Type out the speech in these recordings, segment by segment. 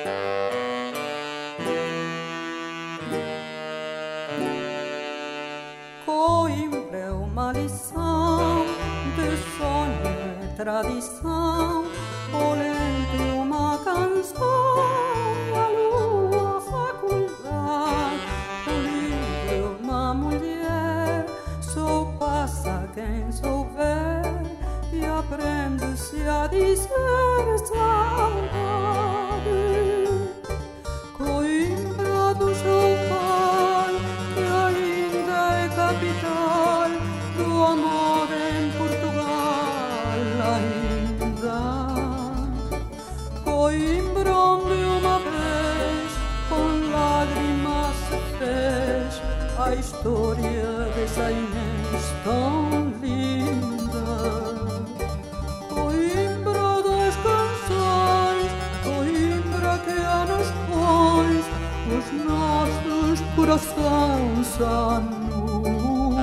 Coimbra é uma lição de sonho e tradição, Olente uma canção, a lua faculdade, o livro uma mulher, só passa quem souber e aprende-se a dizer saudade. Coimbra do seu pai, que ainda é capital do amor em Portugal ainda. Coimbra onde uma vez com lágrimas se fez a história dessa Inês tão linda. Coimbra das canções, Coimbra que anos depois os nossos corações sanou.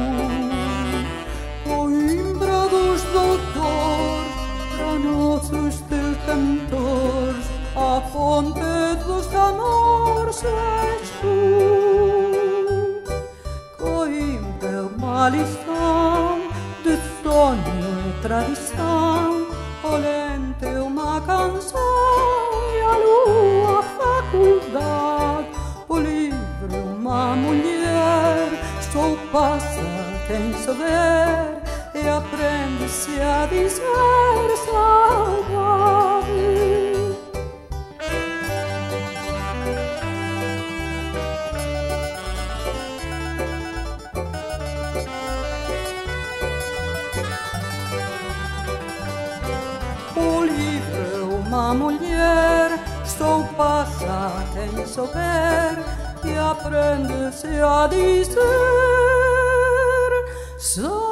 Coimbra dos doutores, para nossos cantores, a fonte dos amores és tu. Coimbra é uma lição de sonho e tradição, Olente uma canção e a lua faculdade, o livro uma mulher, só passa quem souber e aprende-se a dizer saudade. O livro é uma mulher, só passa quem souber e aprende-se a dizer saudade.